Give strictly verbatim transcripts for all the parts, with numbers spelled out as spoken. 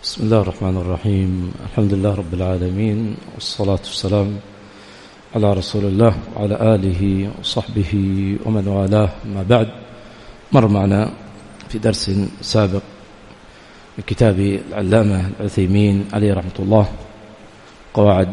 بسم الله الرحمن الرحيم. الحمد لله رب العالمين، والصلاة والسلام على رسول الله وعلى آله وصحبه ومن والاه. ما بعد، مر معنا في درس سابق من كتاب العلامة العثيمين عليه رحمة الله قواعد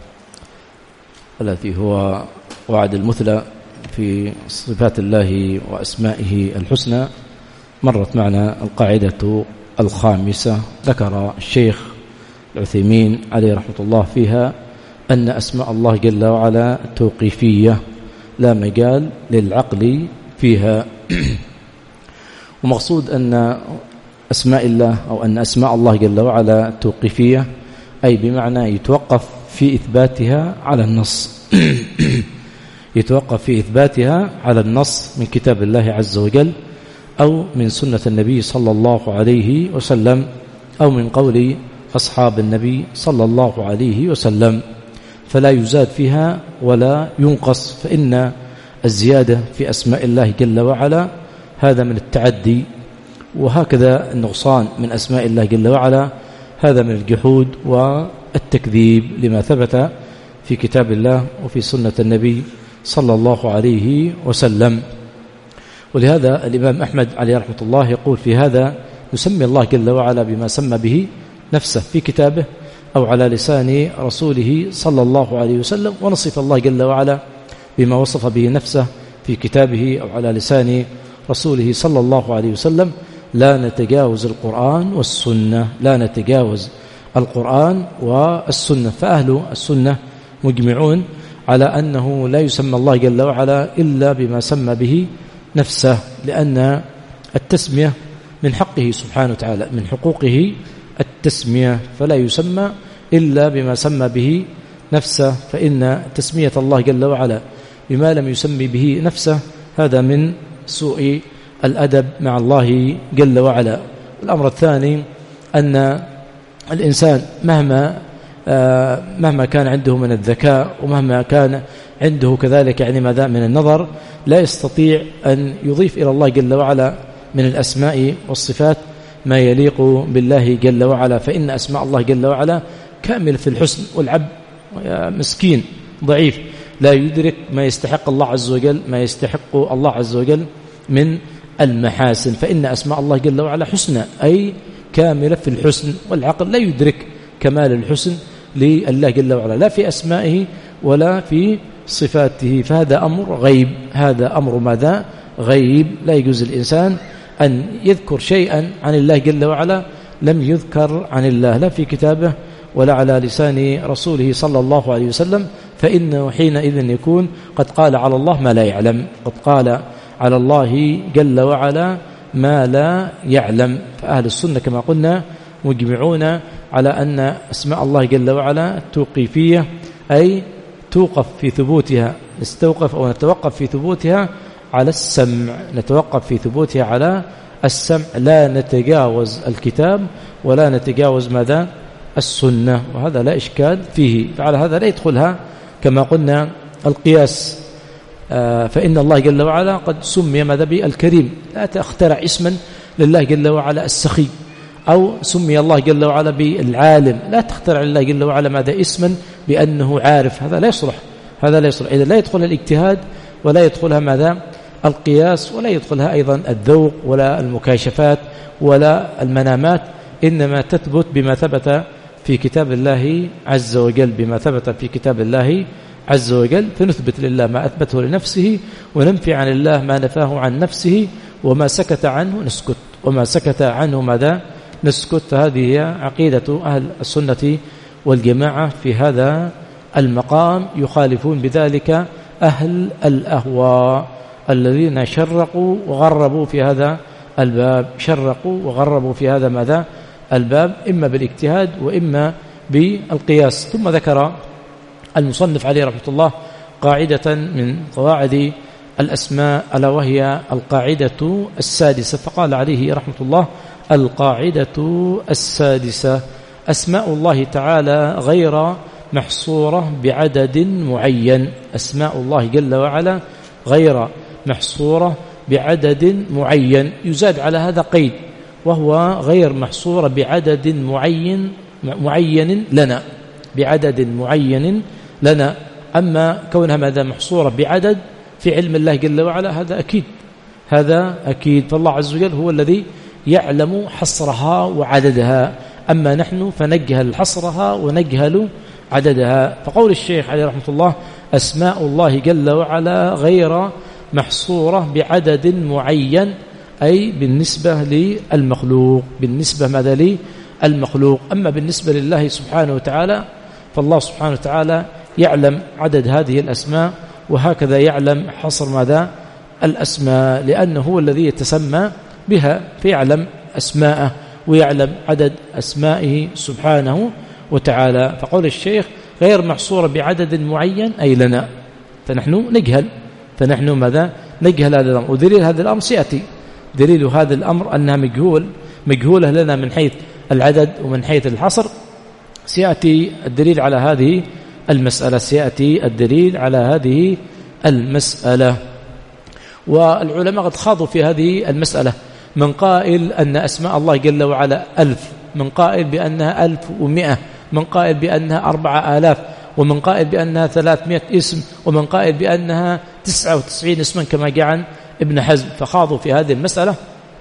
التي هو قواعد المثلى في صفات الله وأسمائه الحسنى. مرت معنا القاعدة الخامسة، ذكر الشيخ العثيمين عليه رحمة الله فيها أن أسماء الله جل وعلا توقيفية، لا مجال للعقل فيها. ومقصود أن أسماء الله أو أن أسماء الله جل وعلا توقيفية، أي بمعنى يتوقف في إثباتها على النص يتوقف في إثباتها على النص من كتاب الله عز وجل، أو من سنة النبي صلى الله عليه وسلم، أو من قول أصحاب النبي صلى الله عليه وسلم، فلا يزاد فيها ولا ينقص. فإن الزيادة في أسماء الله جل وعلا هذا من التعدي، وهكذا النقصان من أسماء الله جل وعلا هذا من الجحود والتكذيب لما ثبت في كتاب الله وفي سنة النبي صلى الله عليه وسلم. ولهذا الإمام أحمد عليه رحمة الله يقول في هذا: نسمي الله جل وعلا بما سمى به نفسه في كتابه أو على لسان رسوله صلى الله عليه وسلم، ونصف الله جل وعلا بما وصف به نفسه في كتابه أو على لسان رسوله صلى الله عليه وسلم. لا نتجاوز القرآن والسنة، لا نتجاوز القرآن والسنة. فأهل السنة مجمعون على أنه لا يسمى الله جل وعلا إلا بما سمى به نفسه، لأن التسمية من حقه سبحانه وتعالى، من حقوقه التسمية، فلا يسمى إلا بما سمى به نفسه. فإن تسمية الله جل وعلا بما لم يسمي به نفسه هذا من سوء الأدب مع الله جل وعلا. الأمر الثاني أن الإنسان مهما مهما كان عنده من الذكاء ومهما كان عنده كذلك يعني ماذا من النظر، لا يستطيع أن يضيف إلى الله جل وعلا من الأسماء والصفات ما يليق بالله جل وعلا. فإن أسماء الله جل وعلا كامل في الحسن، والعبد مسكين ضعيف لا يدرك ما يستحق الله عز وجل ما يستحق الله عز وجل من المحاسن. فإن أسماء الله جل وعلا حسنى، أي كاملة في الحسن، والعقل لا يدرك كمال الحسن لله جل وعلا، لا في أسمائه ولا في صفاته. فهذا أمر غيب، هذا أمر ماذا؟ غيب. لا يجوز الإنسان أن يذكر شيئا عن الله جل وعلا لم يذكر عن الله، لا في كتابه ولا على لسان رسوله صلى الله عليه وسلم، فإنه حينئذ يكون قد قال على الله ما لا يعلم، قد قال على الله جل وعلا ما لا يعلم. فأهل السنة كما قلنا مجمعون على أن أسماء الله جل وعلا توقيفية، أي توقف في ثبوتها، نستوقف أو نتوقف في ثبوتها على السمع، نتوقف في ثبوتها على السمع، لا نتجاوز الكتاب ولا نتجاوز ماذا؟ السنة. وهذا لا إشكال فيه. فعلى هذا لا يدخلها كما قلنا القياس. فإن الله جل وعلا قد سمي ماذا؟ بالكريم. لا تخترع اسما لله جل وعلا السخي، أو سمي الله جل وعلا بالعالم، لا تخترع لله جل وعلا ماذا؟ اسما بأنه عارف، هذا لا يصلح، هذا لا يصلح. إذا لا يدخلها الاجتهاد ولا يدخلها ماذا؟ القياس، ولا يدخلها أيضا الذوق ولا المكاشفات ولا المنامات، إنما تثبت بما ثبت في كتاب الله عز وجل، بما ثبت في كتاب الله عز وجل. فنثبت لله ما أثبته لنفسه، وننفي عن الله ما نفاه عن نفسه، وما سكت عنه نسكت، وما سكت عنه ماذا؟ نسكت. فهذه هي عقيدة أهل السنة والجماعة في هذا المقام. يخالفون بذلك أهل الأهواء الذين شرقوا وغربوا في هذا الباب، شرقوا وغربوا في هذا ماذا؟ الباب، إما بالاجتهاد وإما بالقياس. ثم ذكر المصنف عليه رحمة الله قاعدة من قواعد الأسماء، ألا وهي القاعدة السادسة، فقال عليه رحمة الله: القاعدة السادسة: أسماء الله تعالى غير محصورة بعدد معين. أسماء الله جل وعلا غير محصورة بعدد معين. يزاد على هذا قيد، وهو غير محصورة بعدد معين معين لنا بعدد معين لنا. أما كونها ماذا محصورة بعدد في علم الله جل وعلا هذا أكيد هذا أكيد فالله عز وجل هو الذي يعلم حصرها وعددها، أما نحن فنجهل حصرها ونجهل عددها. فقول الشيخ عليه رحمة الله أسماء الله جل وعلا غير محصورة بعدد معين، أي بالنسبة للمخلوق بالنسبة ماذا للمخلوق. أما بالنسبة لله سبحانه وتعالى فالله سبحانه وتعالى يعلم عدد هذه الأسماء، وهكذا يعلم حصر ماذا الأسماء، لأنه هو الذي يتسمى بها فيعلم أسماءه ويعلم عدد أسمائه سبحانه وتعالى. فقول الشيخ غير محصورة بعدد معين أي لنا، فنحن نجهل فنحن ماذا نجهل هذا الأمر. ودليل هذا الأمر سيأتي، دليل هذا الأمر أنها مجهول مجهولة لنا من حيث العدد ومن حيث الحصر. سيأتي الدليل على هذه المسألة سيأتي الدليل على هذه المسألة. والعلماء قد خاضوا في هذه المسألة، من قائل أن أسماء الله جل وعلا ألف، من قائل بأنها ألف ومئة، من قائل بأنها أربعة آلاف، ومن قائل بأنها ثلاثمائة اسم، ومن قائل بأنها تسعة وتسعين اسما كما جاء عن ابن حزم. فخاضوا في هذه المسألة،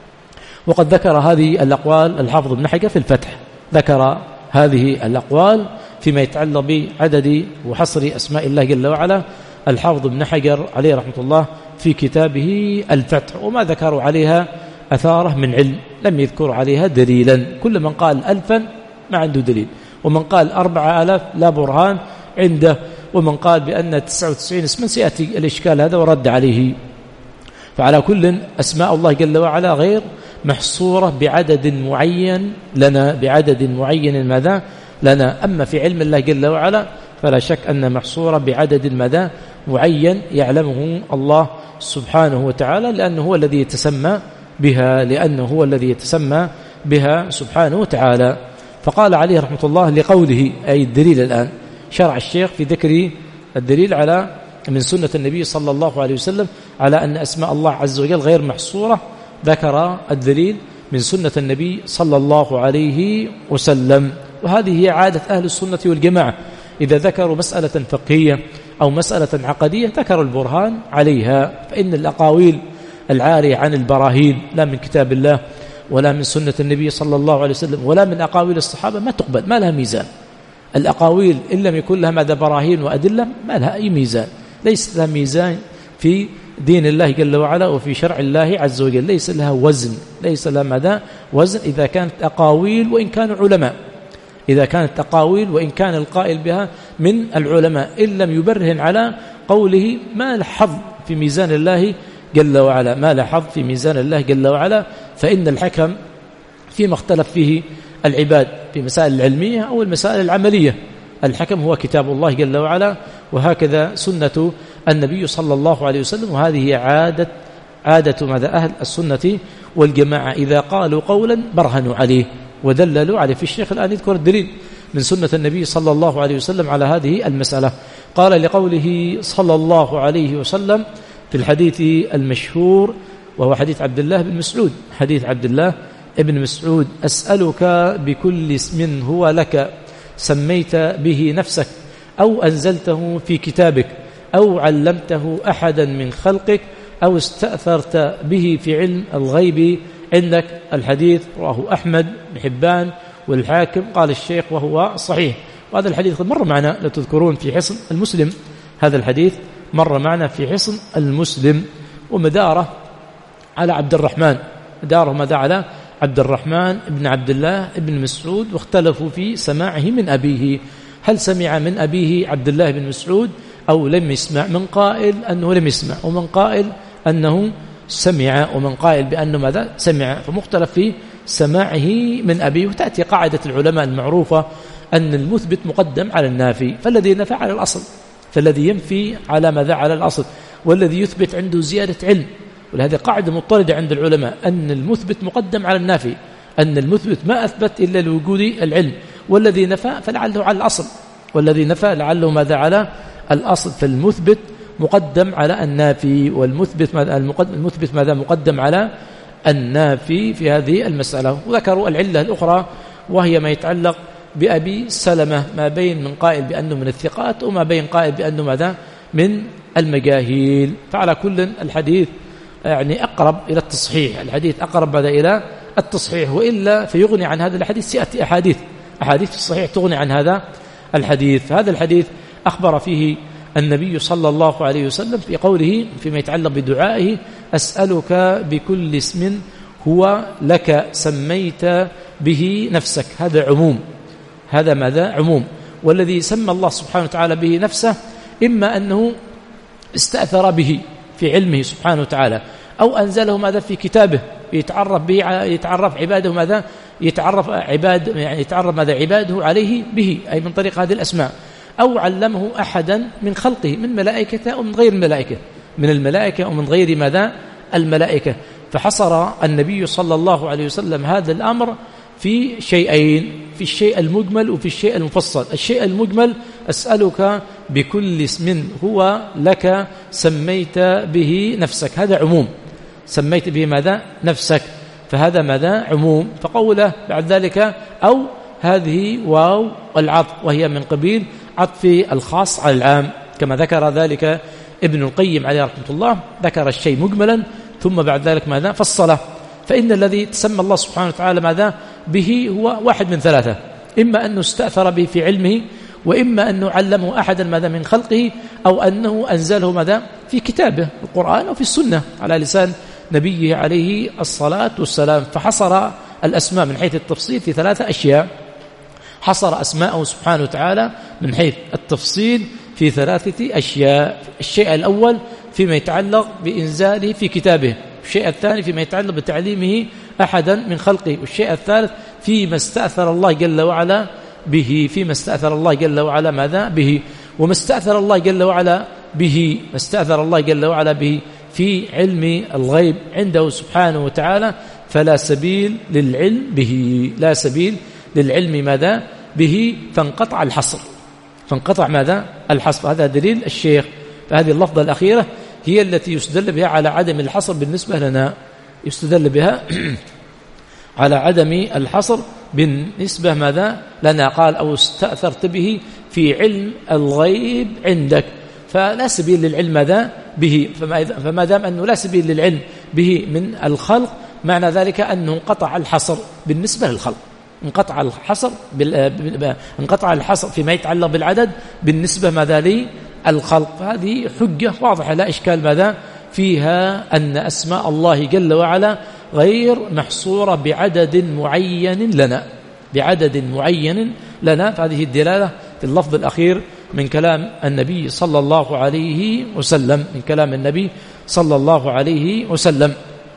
وقد ذكر هذه الأقوال الحافظ ابن حجر في الفتح، ذكر هذه الأقوال فيما يتعلق بعدد وحصر أسماء الله جل وعلا الحافظ ابن حجر عليه رحمة الله في كتابه الفتح، وما ذكروا عليها أثاره من علم، لم يذكر عليها دليلا. كل من قال ألفا ما عنده دليل، ومن قال أربعة آلاف لا برهان عنده، ومن قال بأن تسعة وتسعين اسما سيأتي الإشكال هذا ورد عليه. فعلى كل أسماء الله جل وعلا غير محصورة بعدد معين لنا بعدد معين ماذا لنا. أما في علم الله جل وعلا فلا شك أن محصورة بعدد ماذا معين يعلمه الله سبحانه وتعالى، لأنه هو الذي يتسمى بها لأنه هو الذي يتسمى بها سبحانه وتعالى. فقال عليه رحمة الله لقوله أي الدليل الآن شرع الشيخ في ذكر الدليل على من سنة النبي صلى الله عليه وسلم على أن أسماء الله عز وجل غير محصورة، ذكر الدليل من سنة النبي صلى الله عليه وسلم. وهذه هي عادة أهل السنة والجماعة، إذا ذكروا مسألة فقهية أو مسألة عقدية ذكروا البرهان عليها، فإن الأقاويل العارية عن البراهين لا من كتاب الله ولا من سنة النبي صلى الله عليه وسلم ولا من أقاويل الصحابة ما تقبل، ما لها ميزان. الأقاويل إن لم يكن لها ماذا براهين وأدلة ما لها أي ميزان، ليس لها ميزان في دين الله جل وعلا وفي شرع الله عز وجل، ليس لها وزن ليس لها ماذا وزن إذا كانت أقاويل وإن كانوا علماء، إذا كانت أقاويل وإن كان القائل بها من العلماء، إن لم يبرهن على قوله ما لحظ في ميزان الله جل وعلا ما لحظ في ميزان الله جل وعلا. فإن الحكم فيما اختلف فيه العباد في مسائل العلمية أو المسائل العملية، الحكم هو كتاب الله جل وعلا، وهكذا سنة النبي صلى الله عليه وسلم. وهذه هي عادة عادة ماذا أهل السنة والجماعة، إذا قالوا قولا برهنوا عليه ودللوا عليه. في الشيخ الآن يذكر الدليل من سنة النبي صلى الله عليه وسلم على هذه المسألة. قال لقوله صلى الله عليه وسلم في الحديث المشهور وهو حديث عبد الله بن مسعود، حديث عبد الله بن مسعود أسألك بكل اسم هو لك سميت به نفسك أو أنزلته في كتابك أو علمته أحدا من خلقك أو استأثرت به في علم الغيب عندك. الحديث رواه أحمد بن حبان والحاكم. قال الشيخ وهو صحيح. وهذا الحديث مر معنا لو تذكرون في حصن المسلم، هذا الحديث مر معنا في حصن المسلم، ومداره على عبد الرحمن مداره ماذا على عبد الرحمن بن عبد الله بن مسعود، واختلفوا في سماعه من أبيه، هل سمع من أبيه عبد الله بن مسعود أو لم يسمع؟ من قائل أنه لم يسمع، ومن قائل أنه سمع، ومن قائل بأنه ماذا سمع، فمختلف في سماعه من أبيه. وتأتي قاعدة العلماء المعروفة أن المثبت مقدم على النافي، فالذي نفى على الأصل، فالذي ينفي على ماذا على الأصل، والذي يثبت عنده زيادة علم. ولهذه قاعدة مضطردة عند العلماء أن المثبت مقدم على النافي، أن المثبت ما أثبت إلا لوجود العلم، والذي نفى فلعله على الأصل، والذي نفى لعله ماذا على الأصل. فالمثبت مقدم على النافي، والمثبت ماذا المثبت ماذا مقدم على النافي في هذه المسألة. وذكروا العلة الأخرى وهي ما يتعلق بأبي سلمة، ما بين من قائل بأنه من الثقات وما بين قائل بأنه ماذا من المجاهيل. فعلى كل الحديث يعني أقرب إلى التصحيح، الحديث أقرب بعد إلى التصحيح، وإلا فيغني عن هذا الحديث سيأتي أحاديث أحاديث الصحيح تغني عن هذا الحديث. هذا الحديث أخبر فيه النبي صلى الله عليه وسلم في قوله فيما يتعلق بدعائه: أسألك بكل اسم هو لك سميت به نفسك. هذا عموم، هذا ماذا عموم. والذي سمى الله سبحانه وتعالى به نفسه إما أنه استأثر به في علمه سبحانه وتعالى، أو أنزله ماذا في كتابه يتعرف به، يتعرف عباده ماذا يتعرف عباد يعني يتعرف ماذا عباده عليه به، أي من طريق هذه الأسماء، أو علمه أحدا من خلقه من ملائكته أو من غير الملائكة، من الملائكة أو من غير ماذا الملائكة. فحصر النبي صلى الله عليه وسلم هذا الأمر في شيئين، في الشيء المجمل وفي الشيء المفصل. الشيء المجمل: أسألك بكل اسم هو لك سميت به نفسك، هذا عموم، سميت به ماذا نفسك، فهذا ماذا عموم. فقوله بعد ذلك أو هذه واو العطف، وهي من قبيل عطف الخاص على العام، كما ذكر ذلك ابن القيم عليه رحمة الله، ذكر الشيء مجملا ثم بعد ذلك ماذا فصله. فإن الذي تسمى الله سبحانه وتعالى ماذا به هو واحد من ثلاثة: إما أنه استأثر به في علمه، وإما أنه علمه أحدا ماذا من خلقه، أو أنه أنزله ماذا في كتابه القرآن أو في السنة على لسان نبيه عليه الصلاة والسلام. فحصر الأسماء من حيث التفصيل في ثلاثة أشياء، حصر أسماءه سبحانه وتعالى من حيث التفصيل في ثلاثة أشياء: الشيء الأول فيما يتعلق بإنزاله في كتابه، الشيء الثاني فيما يتعلق بتعليمه أحدا من خلقه، والشيء الثالث فيما استأثر الله جل وعلا به، فيما استأثر الله جل وعلا ماذا به. وما استأثر الله جل وعلا به ما استأثر الله جل وعلا به في علم الغيب عنده سبحانه وتعالى فلا سبيل للعلم به، لا سبيل للعلم ماذا به، فانقطع الحصر، فانقطع ماذا الحصر. هذا دليل الشيخ. فهذه اللفظة الأخيرة هي التي يستدل بها على عدم الحصر بالنسبة لنا، يستدل بها على عدم الحصر بالنسبة ماذا لنا. قال أو استأثرت به في علم الغيب عندك، فلا سبيل للعلم ماذا به. فما دام أنه لا سبيل للعلم به من الخلق، معنى ذلك أنه انقطع الحصر بالنسبة للخلق، انقطع الحصر بال... انقطع الحصر فيما يتعلق بالعدد بالنسبة ماذا للخلق. هذه حجة واضحة لا إشكال ماذا فيها، أن أسماء الله جل وعلا غير محصورة بعدد معين لنا، بعدد معين لنا. فهذه الدلالة في اللفظ الأخير من كلام النبي صلى الله عليه وسلم، من كلام النبي صلى الله عليه وسلم.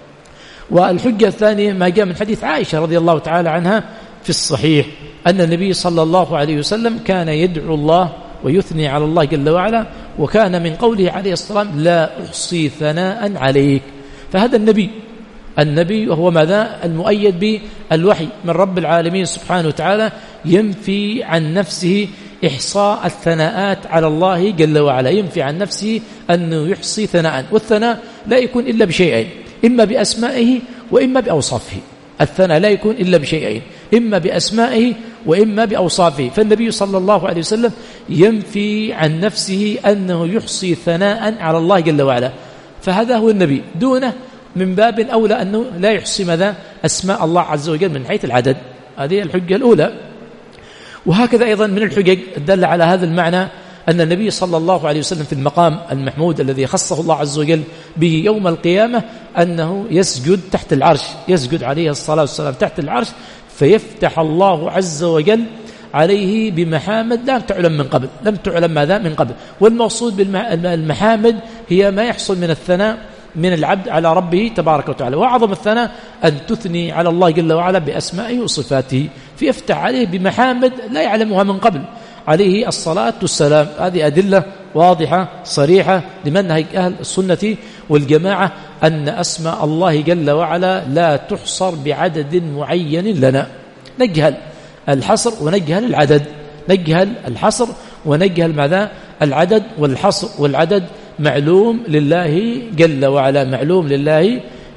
والحجة الثانية ما جاء من حديث عائشة رضي الله تعالى عنها في الصحيح، أن النبي صلى الله عليه وسلم كان يدعو الله ويثني على الله جل وعلا، وكان من قوله عليه الصلاة والسلام: لا أحصي ثناء عليك. فهذا النبي النبي وهو ماذا المؤيد بالوحي من رب العالمين سبحانه وتعالى، ينفي عن نفسه إحصاء الثناءات على الله جل وعلا، ينفي عن نفسه أنه يحصي ثناء، والثناء لا يكون إلا بشيئين: إما بأسمائه وإما بأوصافه. الثناء لا يكون إلا بشيئين: إما بأسمائه وإما بأوصافه. فالنبي صلى الله عليه وسلم ينفي عن نفسه أنه يحصي ثناء على الله جل وعلا، فهذا هو النبي. دونه من باب أولى أنه لا يحصي ماذا أسماء الله عز وجل من حيث العدد. هذه الحجة الأولى. وهكذا أيضا من الحجج الدالة على هذا المعنى أن النبي صلى الله عليه وسلم في المقام المحمود الذي خصه الله عز وجل به يوم القيامة أنه يسجد تحت العرش، يسجد عليه الصلاة والسلام تحت العرش، فيفتح الله عز وجل عليه بمحامد لم تعلم من قبل، لم تعلم ماذا من قبل. والمقصود بالمحامد هي ما يحصل من الثناء من العبد على ربه تبارك وتعالى. وأعظم الثناء أن تثني على الله جل وعلا بأسمائه وصفاته، فيفتح عليه بمحامد لا يعلمها من قبل عليه الصلاة والسلام. هذه أدلة واضحة صريحة لمنهج أهل السنة والجماعة أن أسماء الله جل وعلا لا تحصر بعدد معين لنا. نجهل الحصر ونجهل العدد، نجهل الحصر ونجهل ماذا العدد. والحصر والعدد معلوم لله جل وعلا، معلوم لله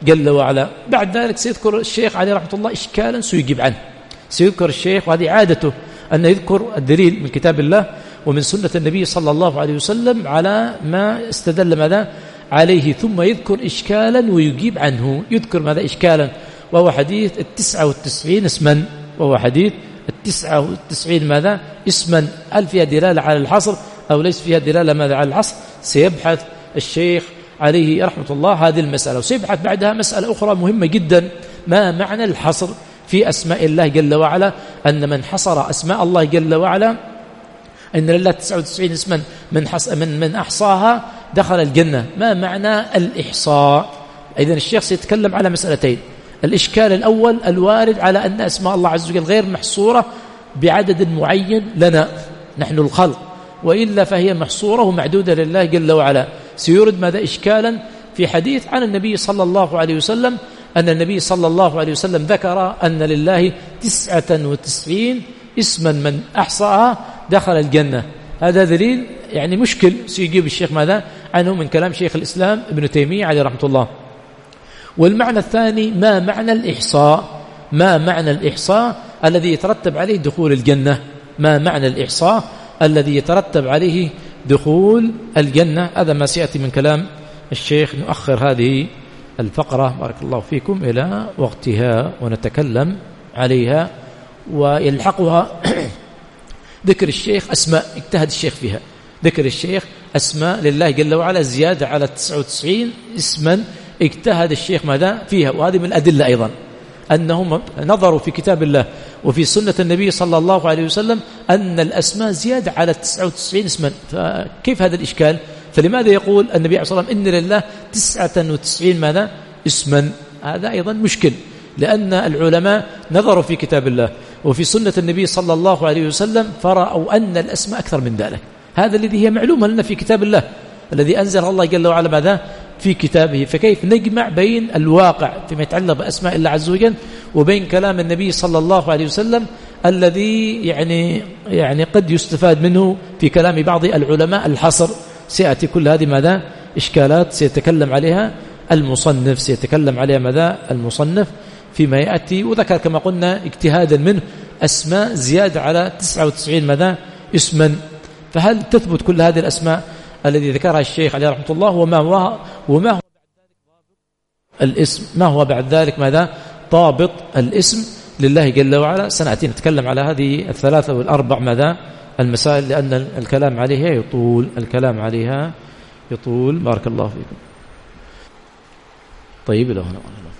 جل وعلا. بعد ذلك سيذكر الشيخ عليه رحمة الله إشكالا سيجيب عنه، سيذكر الشيخ، وهذه عادته أن يذكر الدليل من كتاب الله ومن سنة النبي صلى الله عليه وسلم على ما استدل ماذا عليه، ثم يذكر إشكالا ويجيب عنه. يذكر ماذا إشكالا، وهو حديث التسعة والتسعين اسما، وهو حديث التسعة والتسعين ماذا اسما، هل فيها دلالة على الحصر أو ليس فيها دلالة ماذا على الحصر. سيبحث الشيخ عليه رحمة الله هذه المسألة، وسيبحث بعدها مسألة أخرى مهمة جدا، ما معنى الحصر في أسماء الله جل وعلا، أن من حصر أسماء الله جل وعلا أن لله تسعة وتسعين اسما من, من, من أحصاها دخل الجنة. ما معنى الإحصاء؟ إذن الشيخ سيتكلم على مسألتين. الإشكال الأول الوارد على أن أسماء الله عز وجل غير محصورة بعدد معين لنا نحن الخلق، وإلا فهي محصورة ومعدودة لله جل وعلا. سيورد ماذا إشكالا في حديث عن النبي صلى الله عليه وسلم أن النبي صلى الله عليه وسلم ذكر أن لله تسعة وتسعين اسما من أحصاها دخل الجنة. هذا دليل يعني مشكل سيجيب الشيخ ماذا عنه من كلام شيخ الإسلام ابن تيمية عليه رحمة الله. والمعنى الثاني ما معنى الإحصاء، ما معنى الإحصاء الذي يترتب عليه دخول الجنة، ما معنى الإحصاء الذي يترتب عليه دخول الجنة. هذا ما سيأتي من كلام الشيخ. نؤخر هذه الفقرة بارك الله فيكم إلى وقتها ونتكلم عليها، ويلحقها ذكر الشيخ أسماء اجتهد الشيخ فيها، ذكر الشيخ أسماء لله جل وعلا زيادة على تسعة وتسعين اسما اجتهد الشيخ ماذا فيها. وهذه من الأدلة أيضا أنهم نظروا في كتاب الله وفي سنة النبي صلى الله عليه وسلم أن الأسماء زيادة على تسعة وتسعين اسما. فكيف هذا الإشكال؟ فلماذا يقول النبي عليه الصلاة والسلام إن لله تسعة وتسعين ماذا اسما؟ هذا أيضا مشكل، لأن العلماء نظروا في كتاب الله وفي سنة النبي صلى الله عليه وسلم فرأوا أن الأسماء أكثر من ذلك. هذا الذي هي معلومة لنا في كتاب الله الذي أنزل الله جل وعلا ماذا في كتابه. فكيف نجمع بين الواقع فيما يتعلق بأسماء الله عز وجل وبين كلام النبي صلى الله عليه وسلم الذي يعني يعني قد يستفاد منه في كلام بعض العلماء الحصر. سيأتي كل هذه ماذا إشكالات سيتكلم عليها المصنف، سيتكلم عليها ماذا المصنف فيما يأتي. وذكر كما قلنا اجتهادا منه أسماء زيادة على تسعة وتسعين ماذا اسما. فهل تثبت كل هذه الأسماء الذي ذكرها الشيخ عليه رحمة الله، وما هو وما هو الاسم، ما هو بعد ذلك ماذا ضابط الاسم لله جل وعلا. سنأتي نتكلم على هذه الثلاثة والأربع ماذا المسائل، لأن الكلام عليها يطول، الكلام عليها يطول. بارك الله فيكم. طيب، لو هنا